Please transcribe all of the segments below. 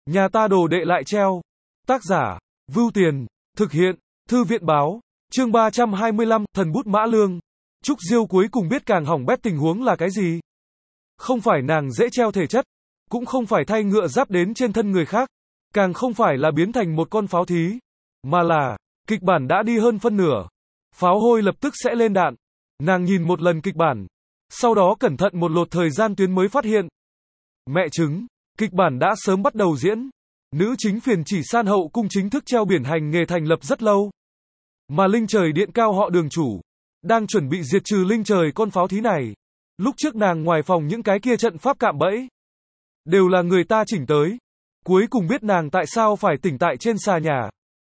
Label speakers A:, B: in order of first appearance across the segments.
A: Nhà ta đồ đệ lại treo. Tác giả, Vưu Tiền, thực hiện, Thư viện báo, chương 325, thần bút Mã Lương. Trúc Diêu cuối cùng biết càng hỏng bét tình huống là cái gì. Không phải nàng dễ treo thể chất, cũng không phải thay ngựa giáp đến trên thân người khác, càng không phải là biến thành một con pháo thí, mà là, kịch bản đã đi hơn phân nửa. Pháo hôi lập tức sẽ lên đạn. Nàng nhìn một lần kịch bản, sau đó cẩn thận một lượt thời gian tuyến mới phát hiện. Mẹ chứng, kịch bản đã sớm bắt đầu diễn. Nữ chính Phiền Chỉ San hậu cung chính thức treo biển hành nghề thành lập rất lâu. Mà Linh Trời Điện Cao họ Đường chủ đang chuẩn bị diệt trừ Linh Trời con pháo thí này. Lúc trước nàng ngoài phòng những cái kia trận pháp cạm bẫy đều là người ta chỉnh tới. Cuối cùng biết nàng tại sao phải tỉnh tại trên xà nhà.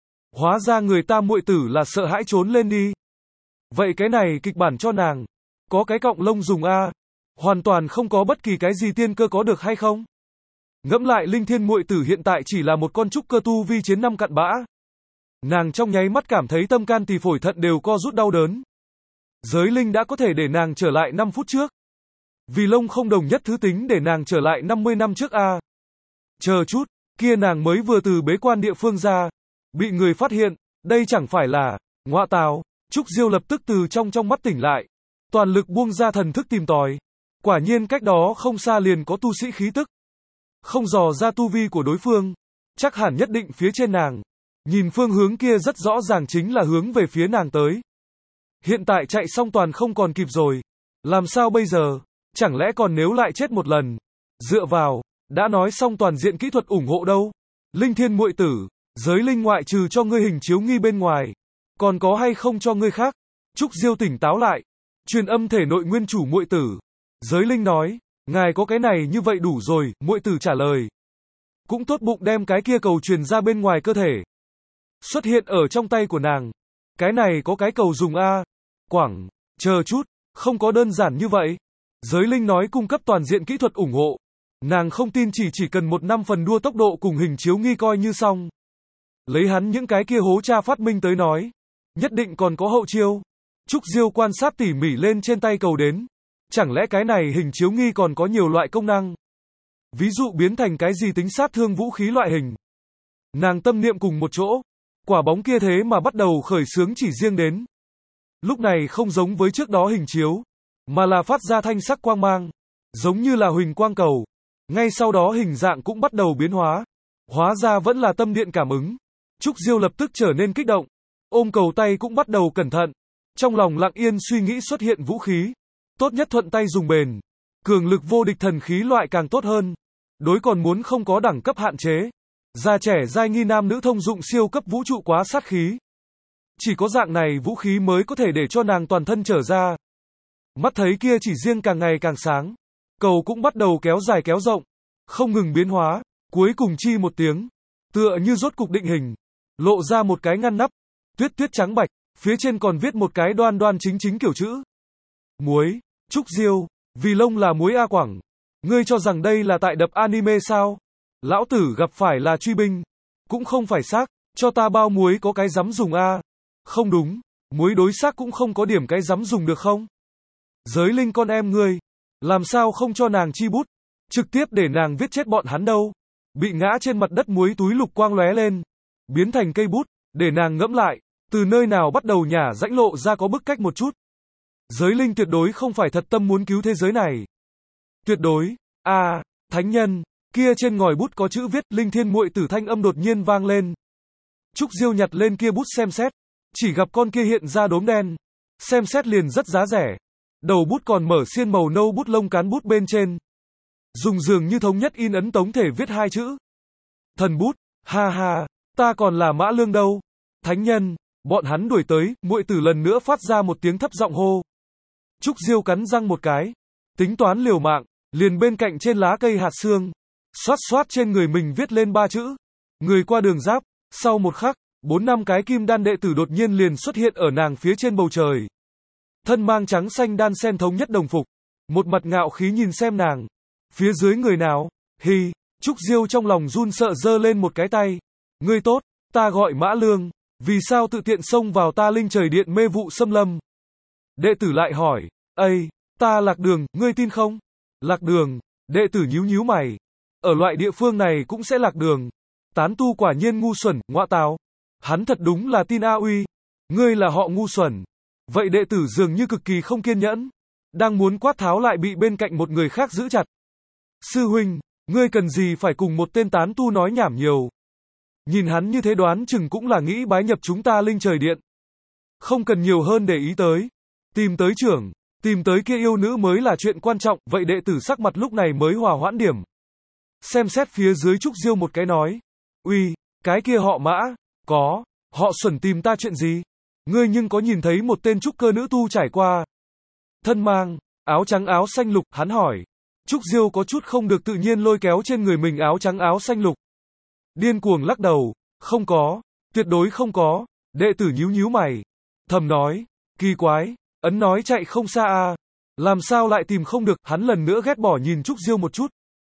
A: Hóa ra người ta muội tử là sợ hãi trốn lên đi. Vậy cái này kịch bản cho nàng có cái cọng lông dùng a, hoàn toàn không có bất kỳ cái gì tiên cơ có được hay không? Ngẫm lại Linh Thiên muội tử hiện tại chỉ là một con trúc cơ tu vi chiến năm cặn bã. Nàng trong nháy mắt cảm thấy tâm can tỳ phổi thận đều co rút đau đớn. Giới linh đã có thể để nàng trở lại 5 phút trước. Vì lông không đồng nhất thứ tính để nàng trở lại 50 năm trước a. Chờ chút, kia nàng mới vừa từ bế quan địa phương ra, bị người phát hiện, đây chẳng phải là, ngọa tào. Trúc Diêu lập tức từ trong mắt tỉnh lại, toàn lực buông ra thần thức tìm tòi. Quả nhiên cách đó không xa liền có tu sĩ khí tức. Không dò ra tu vi của đối phương, chắc hẳn nhất định phía trên nàng. Nhìn phương hướng kia rất rõ ràng chính là hướng về phía nàng tới. Hiện tại chạy xong toàn không còn kịp rồi. Làm sao bây giờ? Chẳng lẽ còn nếu lại chết một lần? Dựa vào, đã nói xong toàn diện kỹ thuật ủng hộ đâu. Linh Thiên muội tử, giới linh ngoại trừ cho ngươi hình chiếu nghi bên ngoài, còn có hay không cho ngươi khác? Trúc Diêu tỉnh táo lại, truyền âm thể nội nguyên chủ muội tử. Giới linh nói, ngài có cái này như vậy đủ rồi, muội tử trả lời. Cũng tốt bụng đem cái kia cầu truyền ra bên ngoài cơ thể. Xuất hiện ở trong tay của nàng. Cái này có cái cầu dùng a. Quảng, chờ chút, không có đơn giản như vậy. Giới linh nói cung cấp toàn diện kỹ thuật ủng hộ. Nàng không tin chỉ cần 1 năm phần đua tốc độ cùng hình chiếu nghi coi như xong. Lấy hắn những cái kia hố cha phát minh tới nói, nhất định còn có hậu chiêu. Trúc Diêu quan sát tỉ mỉ lên trên tay cầu đến. Chẳng lẽ cái này hình chiếu nghi còn có nhiều loại công năng? Ví dụ biến thành cái gì tính sát thương vũ khí loại hình. Nàng tâm niệm cùng một chỗ, quả bóng kia thế mà bắt đầu khởi xướng chỉ riêng đến. Lúc này không giống với trước đó hình chiếu, mà là phát ra thanh sắc quang mang, giống như là huỳnh quang cầu. Ngay sau đó hình dạng cũng bắt đầu biến hóa. Hóa ra vẫn là tâm điện cảm ứng. Trúc Diêu lập tức trở nên kích động, ôm cầu tay cũng bắt đầu cẩn thận. Trong lòng lặng yên suy nghĩ xuất hiện vũ khí. Tốt nhất thuận tay dùng bền. Cường lực vô địch thần khí loại càng tốt hơn. Đối còn muốn không có đẳng cấp hạn chế. Già trẻ giai nghi nam nữ thông dụng siêu cấp vũ trụ quá sát khí. Chỉ có dạng này vũ khí mới có thể để cho nàng toàn thân trở ra. Mắt thấy kia chỉ riêng càng ngày càng sáng. Cầu cũng bắt đầu kéo dài kéo rộng. Không ngừng biến hóa. Cuối cùng chi một tiếng. Tựa như rốt cục định hình. Lộ ra một cái ngăn nắp. Tuyết tuyết trắng bạch. Phía trên còn viết một cái đoan đoan chính kiểu chữ. Muối. Trúc Diêu. Vì lông là muối A Quảng. Ngươi cho rằng đây là tại đập anime sao? Lão tử gặp phải là truy binh. Cũng không phải xác. Cho ta bao muối có cái dám dùng A. Không đúng. Muối đối xác cũng không có điểm cái dám dùng được không? Giới linh con em ngươi. Làm sao không cho nàng chi bút? Trực tiếp để nàng viết chết bọn hắn đâu. Bị ngã trên mặt đất muối túi lục quang lóe lên. Biến thành cây bút. Để nàng ngẫm lại. Từ nơi nào bắt đầu nhả rãnh lộ ra có bức cách một chút. Giới linh tuyệt đối không phải thật tâm muốn cứu thế giới này. Tuyệt đối. Thánh nhân. Kia trên ngòi bút có chữ viết. Linh Thiên muội tử thanh âm đột nhiên vang lên. Trúc Diêu nhặt lên kia bút xem xét. Chỉ gặp con kia hiện ra đốm đen. Xem xét liền rất giá rẻ. Đầu bút còn mở xiên màu nâu bút lông cán bút bên trên. Dùng dường như thống nhất in ấn tống thể viết 2 chữ. Thần bút. Ha ha. Ta còn là Mã Lương đâu. Thánh nhân. Bọn hắn đuổi tới. Muội tử lần nữa phát ra một tiếng thấp giọng hô. Trúc Diêu cắn răng một cái. Tính toán liều mạng. Liền bên cạnh trên lá cây hạt xương. Xoát xoát trên người mình viết lên 3 chữ. Người qua đường giáp. Sau một khắc, 4-5 cái kim đan đệ tử đột nhiên liền xuất hiện ở nàng phía trên bầu trời. Thân mang trắng xanh đan sen thống nhất đồng phục. Một mặt ngạo khí nhìn xem nàng. Phía dưới người nào? Hi. Trúc Diêu trong lòng run sợ giơ lên một cái tay. Ngươi tốt, ta gọi Mã Lương. Vì sao tự tiện xông vào ta Linh Trời Điện mê vụ xâm lâm? Đệ tử lại hỏi. Ta Lạc Đường, ngươi tin không? Lạc Đường. Đệ tử nhíu nhíu mày. Ở loại địa phương này cũng sẽ lạc đường. Tán tu quả nhiên ngu xuẩn, ngọa tào. Hắn thật đúng là tin A Uy. Ngươi là họ ngu xuẩn. Vậy đệ tử dường như cực kỳ không kiên nhẫn. Đang muốn quát tháo lại bị bên cạnh một người khác giữ chặt. Sư huynh, ngươi cần gì phải cùng một tên tán tu nói nhảm nhiều. Nhìn hắn như thế đoán chừng cũng là nghĩ bái nhập chúng ta Linh Trời Điện. Không cần nhiều hơn để ý tới. Tìm tới trưởng, tìm tới kia yêu nữ mới là chuyện quan trọng, vậy đệ tử sắc mặt lúc này mới hòa hoãn điểm. Xem xét phía dưới Trúc Diêu một cái nói. Uy, cái kia họ Mã, có, họ Xuẩn tìm ta chuyện gì? Ngươi nhưng có nhìn thấy một tên trúc cơ nữ tu trải qua? Thân mang, áo trắng áo xanh lục, hắn hỏi. Trúc Diêu có chút không được tự nhiên lôi kéo trên người mình áo trắng áo xanh lục. Điên cuồng lắc đầu, không có, tuyệt đối không có, đệ tử nhíu nhíu mày. Thầm nói, kỳ quái, ấn nói chạy không xa à, làm sao lại tìm không được, hắn lần nữa ghét bỏ nhìn Trúc Diêu một chút.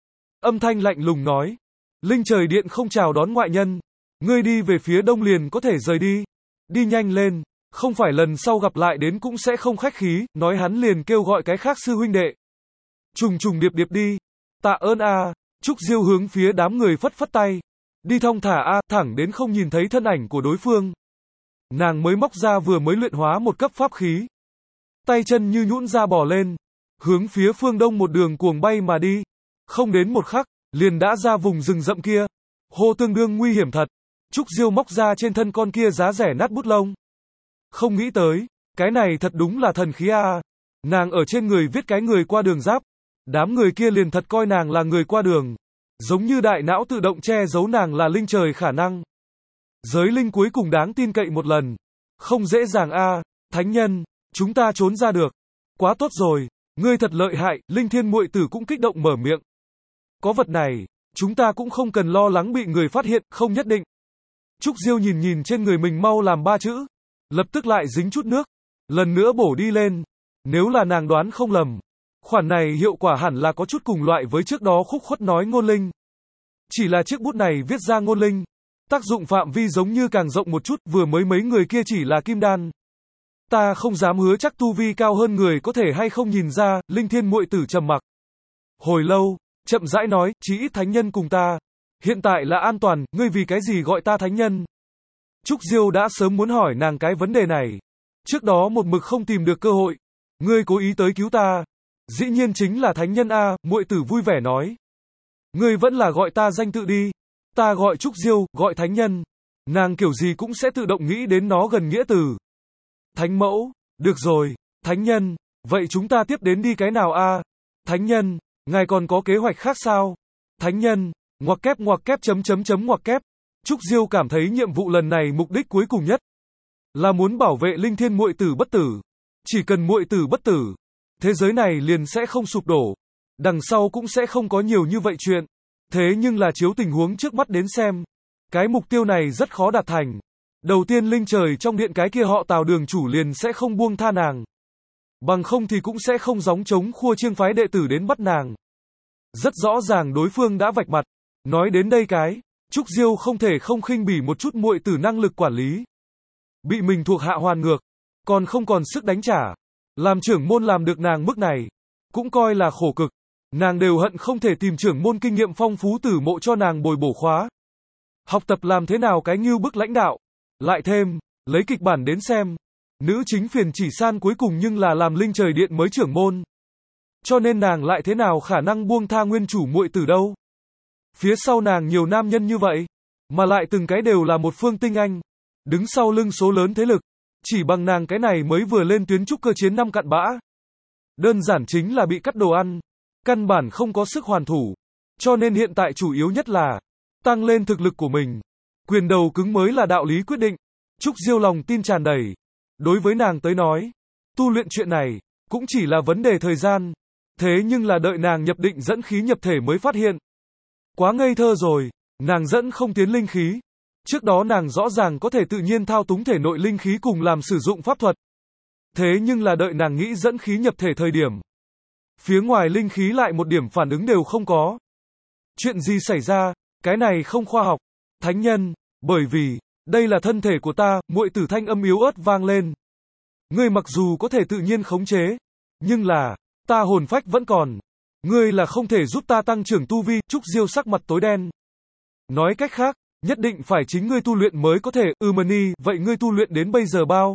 A: Âm thanh lạnh lùng nói, Linh Trời Điện không chào đón ngoại nhân, ngươi đi về phía đông liền có thể rời đi, đi nhanh lên, không phải lần sau gặp lại đến cũng sẽ không khách khí, nói hắn liền kêu gọi cái khác sư huynh đệ. Trùng trùng điệp điệp đi, tạ ơn a. Trúc Diêu hướng phía đám người phất phất tay, đi thong thả a, thẳng đến không nhìn thấy thân ảnh của đối phương. Nàng mới móc ra vừa mới luyện hóa một cấp pháp khí. Tay chân như nhũn ra bò lên, hướng phía phương đông một đường cuồng bay mà đi. Không đến một khắc, liền đã ra vùng rừng rậm kia. Hô tương đương nguy hiểm thật. Trúc Diêu móc ra trên thân con kia giá rẻ nát bút lông. Không nghĩ tới, cái này thật đúng là thần khí a. Nàng ở trên người viết cái người qua đường giáp. Đám người kia liền thật coi nàng là người qua đường. Giống như đại não tự động che giấu nàng là linh trời khả năng. Giới linh cuối cùng đáng tin cậy một lần. Không dễ dàng a, thánh nhân, chúng ta trốn ra được. Quá tốt rồi, ngươi thật lợi hại, Linh Thiên muội tử cũng kích động mở miệng. Có vật này, chúng ta cũng không cần lo lắng bị người phát hiện, không nhất định. Trúc Diêu nhìn nhìn trên người mình mau làm 3 chữ. Lập tức lại dính chút nước. Lần nữa bổ đi lên. Nếu là nàng đoán không lầm. Khoản này hiệu quả hẳn là có chút cùng loại với trước đó khúc khuất nói ngôn linh. Chỉ là chiếc bút này viết ra ngôn linh. Tác dụng phạm vi giống như càng rộng một chút, vừa mới mấy người kia chỉ là kim đan. Ta không dám hứa chắc tu vi cao hơn người có thể hay không nhìn ra, Linh Thiên muội tử trầm mặc. Hồi lâu, chậm rãi nói, chí ít thánh nhân cùng ta. Hiện tại là an toàn, ngươi vì cái gì gọi ta thánh nhân? Trúc Diêu đã sớm muốn hỏi nàng cái vấn đề này. Trước đó một mực không tìm được cơ hội. Ngươi cố ý tới cứu ta. Dĩ nhiên chính là thánh nhân a, muội tử vui vẻ nói. Ngươi vẫn là gọi ta danh tự đi. Ta gọi Trúc Diêu, gọi thánh nhân. Nàng kiểu gì cũng sẽ tự động nghĩ đến nó gần nghĩa từ. Thánh mẫu, được rồi, thánh nhân, vậy chúng ta tiếp đến đi cái nào a? Thánh nhân, ngài còn có kế hoạch khác sao? Thánh nhân, ngoặc kép chấm ngoặc kép. Trúc Diêu cảm thấy nhiệm vụ lần này mục đích cuối cùng nhất là muốn bảo vệ Linh Thiên muội tử bất tử. Chỉ cần muội tử bất tử, thế giới này liền sẽ không sụp đổ. Đằng sau cũng sẽ không có nhiều như vậy chuyện. Thế nhưng là chiếu tình huống trước mắt đến xem, cái mục tiêu này rất khó đạt thành. Đầu tiên Linh Trời trong điện cái kia họ Tào đường chủ liền sẽ không buông tha nàng. Bằng không thì cũng sẽ không gióng trống khua chiêng phái đệ tử đến bắt nàng. Rất rõ ràng đối phương đã vạch mặt. Nói đến đây cái, Trúc Diêu không thể không khinh bỉ một chút muội tử năng lực quản lý. Bị mình thuộc hạ hoàn ngược, còn không còn sức đánh trả. Làm trưởng môn làm được nàng mức này, cũng coi là khổ cực. Nàng đều hận không thể tìm trưởng môn kinh nghiệm phong phú tử mộ cho nàng bồi bổ khóa. Học tập làm thế nào cái ngưu bức lãnh đạo. Lại thêm, lấy kịch bản đến xem, nữ chính Phiền Chỉ San cuối cùng nhưng là làm Linh Trời Điện mới trưởng môn. Cho nên nàng lại thế nào khả năng buông tha nguyên chủ muội tử đâu. Phía sau nàng nhiều nam nhân như vậy, mà lại từng cái đều là một phương tinh anh, đứng sau lưng số lớn thế lực, chỉ bằng nàng cái này mới vừa lên tuyến trúc cơ chiến năm cặn bã. Đơn giản chính là bị cắt đồ ăn, căn bản không có sức hoàn thủ, cho nên hiện tại chủ yếu nhất là tăng lên thực lực của mình. Quyền đầu cứng mới là đạo lý quyết định. Trúc Diêu lòng tin tràn đầy. Đối với nàng tới nói, tu luyện chuyện này, cũng chỉ là vấn đề thời gian. Thế nhưng là đợi nàng nhập định dẫn khí nhập thể mới phát hiện. Quá ngây thơ rồi, nàng dẫn không tiến linh khí. Trước đó nàng rõ ràng có thể tự nhiên thao túng thể nội linh khí cùng làm sử dụng pháp thuật. Thế nhưng là đợi nàng nghĩ dẫn khí nhập thể thời điểm. Phía ngoài linh khí lại một điểm phản ứng đều không có. Chuyện gì xảy ra, cái này không khoa học. Thánh nhân, bởi vì, đây là thân thể của ta, muội tử thanh âm yếu ớt vang lên. Ngươi mặc dù có thể tự nhiên khống chế, nhưng là, ta hồn phách vẫn còn. Ngươi là không thể giúp ta tăng trưởng tu vi. Trúc Diêu sắc mặt tối đen. Nói cách khác, nhất định phải chính ngươi tu luyện mới có thể. Mani, vậy ngươi tu luyện đến bây giờ bao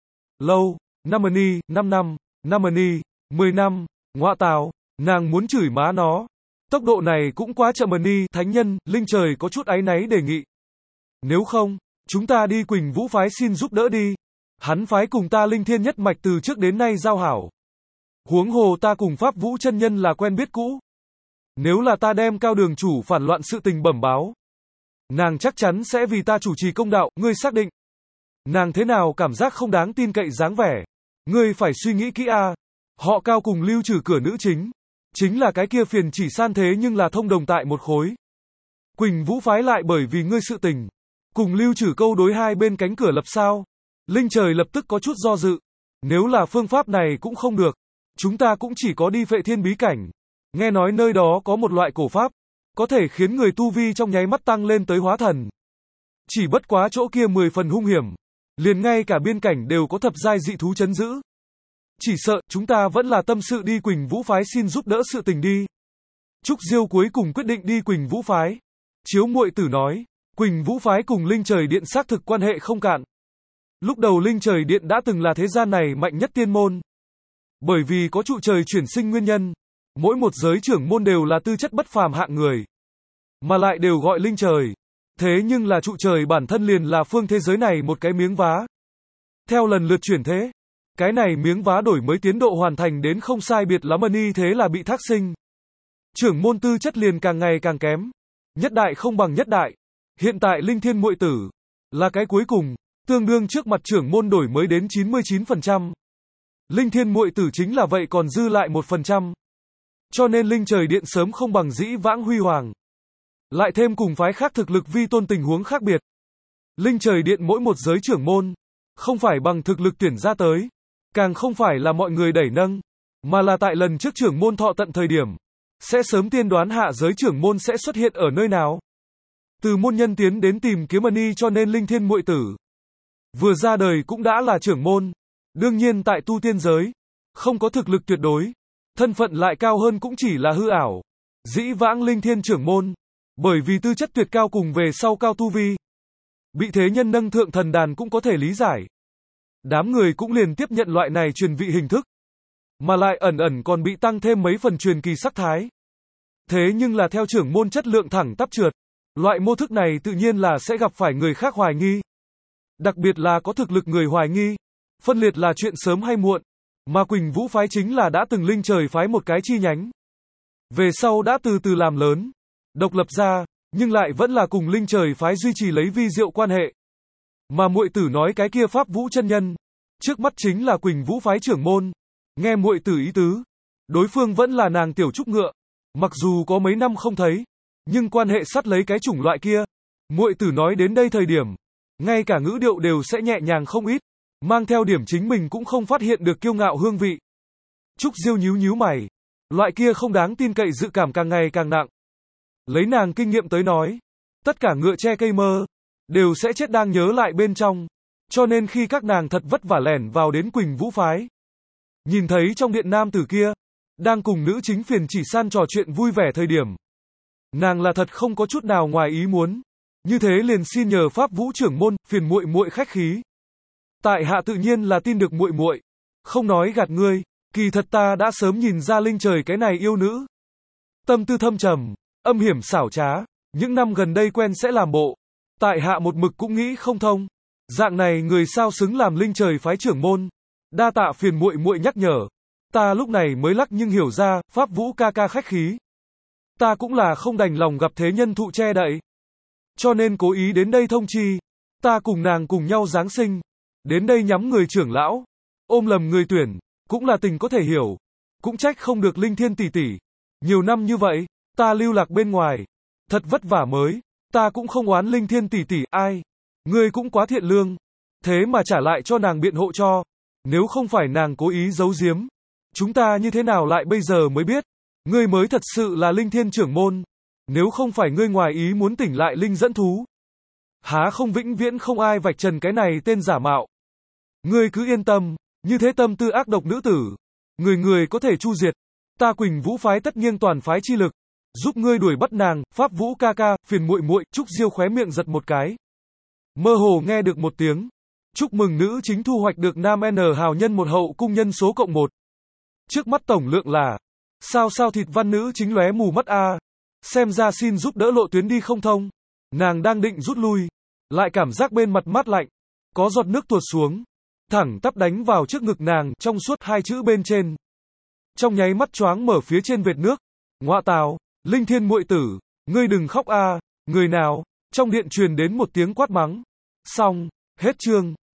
A: lâu? Mani, 5 năm. Mani, 10 năm. Ngoạ tào, nàng muốn chửi má nó. Tốc độ này cũng quá chậm. Mani, thánh nhân, linh trời có chút áy náy đề nghị. Nếu không, chúng ta đi Quỳnh Vũ phái xin giúp đỡ đi. Hắn phái cùng ta Linh Thiên nhất mạch từ trước đến nay giao hảo. Huống hồ ta cùng Pháp Vũ chân nhân là quen biết cũ. Nếu là ta đem Cao đường chủ phản loạn sự tình bẩm báo, nàng chắc chắn sẽ vì ta chủ trì công đạo. Ngươi xác định? Nàng thế nào cảm giác không đáng tin cậy dáng vẻ? Ngươi phải suy nghĩ kỹ a. Họ Cao cùng Lưu Trừ cửa nữ chính là cái kia phiền chỉ san thế nhưng là thông đồng tại một khối. Quỳnh Vũ phái lại bởi vì ngươi sự tình cùng Lưu Trừ câu đối hai bên cánh cửa lập sao? Linh trời lập tức có chút do dự. Nếu là phương pháp này cũng không được, chúng ta cũng chỉ có đi Phệ Thiên bí cảnh. Nghe nói nơi đó có một loại cổ pháp, có thể khiến người tu vi trong nháy mắt tăng lên tới hóa thần. Chỉ bất quá chỗ kia 10 phần hung hiểm, liền ngay cả biên cảnh đều có thập giai dị thú trấn giữ. Chỉ sợ, chúng ta vẫn là tâm sự đi Quỳnh Vũ phái xin giúp đỡ sự tình đi. Trúc Diêu cuối cùng quyết định đi Quỳnh Vũ phái. Chiếu muội tử nói, Quỳnh Vũ phái cùng Linh Trời Điện xác thực quan hệ không cạn. Lúc đầu Linh Trời Điện đã từng là thế gian này mạnh nhất tiên môn. Bởi vì có trụ trời chuyển sinh nguyên nhân, mỗi một giới trưởng môn đều là tư chất bất phàm hạng người, mà lại đều gọi Linh Trời. Thế nhưng là trụ trời bản thân liền là phương thế giới này một cái miếng vá. Theo lần lượt chuyển thế, cái này miếng vá đổi mới tiến độ hoàn thành đến không sai biệt lắm. Ni thế là bị thác sinh. Trưởng môn tư chất liền càng ngày càng kém. Nhất đại không bằng nhất đại. Hiện tại Linh Thiên muội tử là cái cuối cùng, tương đương trước mặt trưởng môn đổi mới đến 99%. Linh Thiên muội tử chính là vậy còn dư lại 1%. Cho nên Linh Trời Điện sớm không bằng dĩ vãng huy hoàng. Lại thêm cùng phái khác thực lực vi tôn tình huống khác biệt. Linh Trời Điện mỗi một giới trưởng môn, không phải bằng thực lực tuyển ra tới, càng không phải là mọi người đẩy nâng, mà là tại lần trước trưởng môn thọ tận thời điểm, sẽ sớm tiên đoán hạ giới trưởng môn sẽ xuất hiện ở nơi nào. Từ môn nhân tiến đến tìm kiếm Ni, cho nên Linh Thiên muội tử vừa ra đời cũng đã là trưởng môn. Đương nhiên tại tu tiên giới, không có thực lực tuyệt đối, thân phận lại cao hơn cũng chỉ là hư ảo. Dĩ vãng Linh Thiên trưởng môn, bởi vì tư chất tuyệt cao cùng về sau cao tu vi, bị thế nhân nâng thượng thần đàn cũng có thể lý giải. Đám người cũng liền tiếp nhận loại này truyền vị hình thức, mà lại ẩn ẩn còn bị tăng thêm mấy phần truyền kỳ sắc thái. Thế nhưng là theo trưởng môn chất lượng thẳng tắp trượt, loại mô thức này tự nhiên là sẽ gặp phải người khác hoài nghi. Đặc biệt là có thực lực người hoài nghi, phân liệt là chuyện sớm hay muộn, mà Quỳnh Vũ phái chính là đã từng Linh Trời phái một cái chi nhánh. Về sau đã từ từ làm lớn, độc lập ra, nhưng lại vẫn là cùng Linh Trời phái duy trì lấy vi diệu quan hệ. Mà muội tử nói cái kia Pháp Vũ chân nhân, trước mắt chính là Quỳnh Vũ phái trưởng môn. Nghe muội tử ý tứ, đối phương vẫn là nàng tiểu trúc ngựa, mặc dù có mấy năm không thấy, nhưng quan hệ sắt lấy cái chủng loại kia. Muội tử nói đến đây thời điểm, ngay cả ngữ điệu đều sẽ nhẹ nhàng không ít, mang theo điểm chính mình cũng không phát hiện được kiêu ngạo hương vị. Trúc Diêu nhíu nhíu mày, loại kia không đáng tin cậy dự cảm càng ngày càng nặng. Lấy nàng kinh nghiệm tới nói, tất cả ngựa che cây mơ đều sẽ chết đang nhớ lại bên trong, cho nên khi các nàng thật vất vả lẻn vào đến Quỳnh Vũ phái, nhìn thấy trong điện nam tử kia đang cùng nữ chính phiền chỉ san trò chuyện vui vẻ thời điểm, nàng là thật không có chút nào ngoài ý muốn, như thế liền xin nhờ Pháp Vũ trưởng môn, phiền muội muội khách khí. Tại hạ tự nhiên là tin được muội muội, không nói gạt ngươi, kỳ thật ta đã sớm nhìn ra Linh Trời cái này yêu nữ, tâm tư thâm trầm, âm hiểm xảo trá, những năm gần đây quen sẽ làm bộ, tại hạ một mực cũng nghĩ không thông, dạng này người sao xứng làm Linh Trời phái trưởng môn. Đa tạ phiền muội muội nhắc nhở, ta lúc này mới lắc nhưng hiểu ra, Pháp Vũ ca ca khách khí, ta cũng là không đành lòng gặp thế nhân thụ che đậy, cho nên cố ý đến đây thông chi, ta cùng nàng cùng nhau giáng sinh, đến đây nhắm người trưởng lão, ôm lầm người tuyển, cũng là tình có thể hiểu, cũng trách không được Linh Thiên tỷ tỷ, nhiều năm như vậy, ta lưu lạc bên ngoài, thật vất vả mới, ta cũng không oán Linh Thiên tỷ tỷ, ai, ngươi cũng quá thiện lương, thế mà trả lại cho nàng biện hộ cho, nếu không phải nàng cố ý giấu giếm, chúng ta như thế nào lại bây giờ mới biết, ngươi mới thật sự là Linh Thiên trưởng môn, nếu không phải ngươi ngoài ý muốn tỉnh lại Linh dẫn thú, há không vĩnh viễn không ai vạch trần cái này tên giả mạo. Ngươi cứ yên tâm, như thế tâm tư ác độc nữ tử, người người có thể chu diệt, Ta Quỳnh Vũ phái tất nghiêng toàn phái chi lực, giúp ngươi đuổi bắt nàng, Pháp Vũ ca ca, phiền muội muội, Trúc Diêu khóe miệng giật một cái. Mơ hồ nghe được một tiếng. Chúc mừng nữ chính thu hoạch được nam N hào nhân một hậu cung nhân số cộng 1. Trước mắt tổng lượng là. Sao thịt văn nữ chính lóe mù mắt a. Xem ra xin giúp đỡ lộ tuyến đi không thông. Nàng đang định rút lui. Lại cảm giác bên mặt mát lạnh. Có giọt nước tuột xuống. Thẳng tắp đánh vào trước ngực nàng trong suốt hai chữ bên trên. Trong nháy mắt choáng mở phía trên vệt nước. Ngoạ tào, Linh Thiên muội tử, ngươi đừng khóc a. Người nào? Trong điện truyền đến một tiếng quát mắng. Xong, hết chương.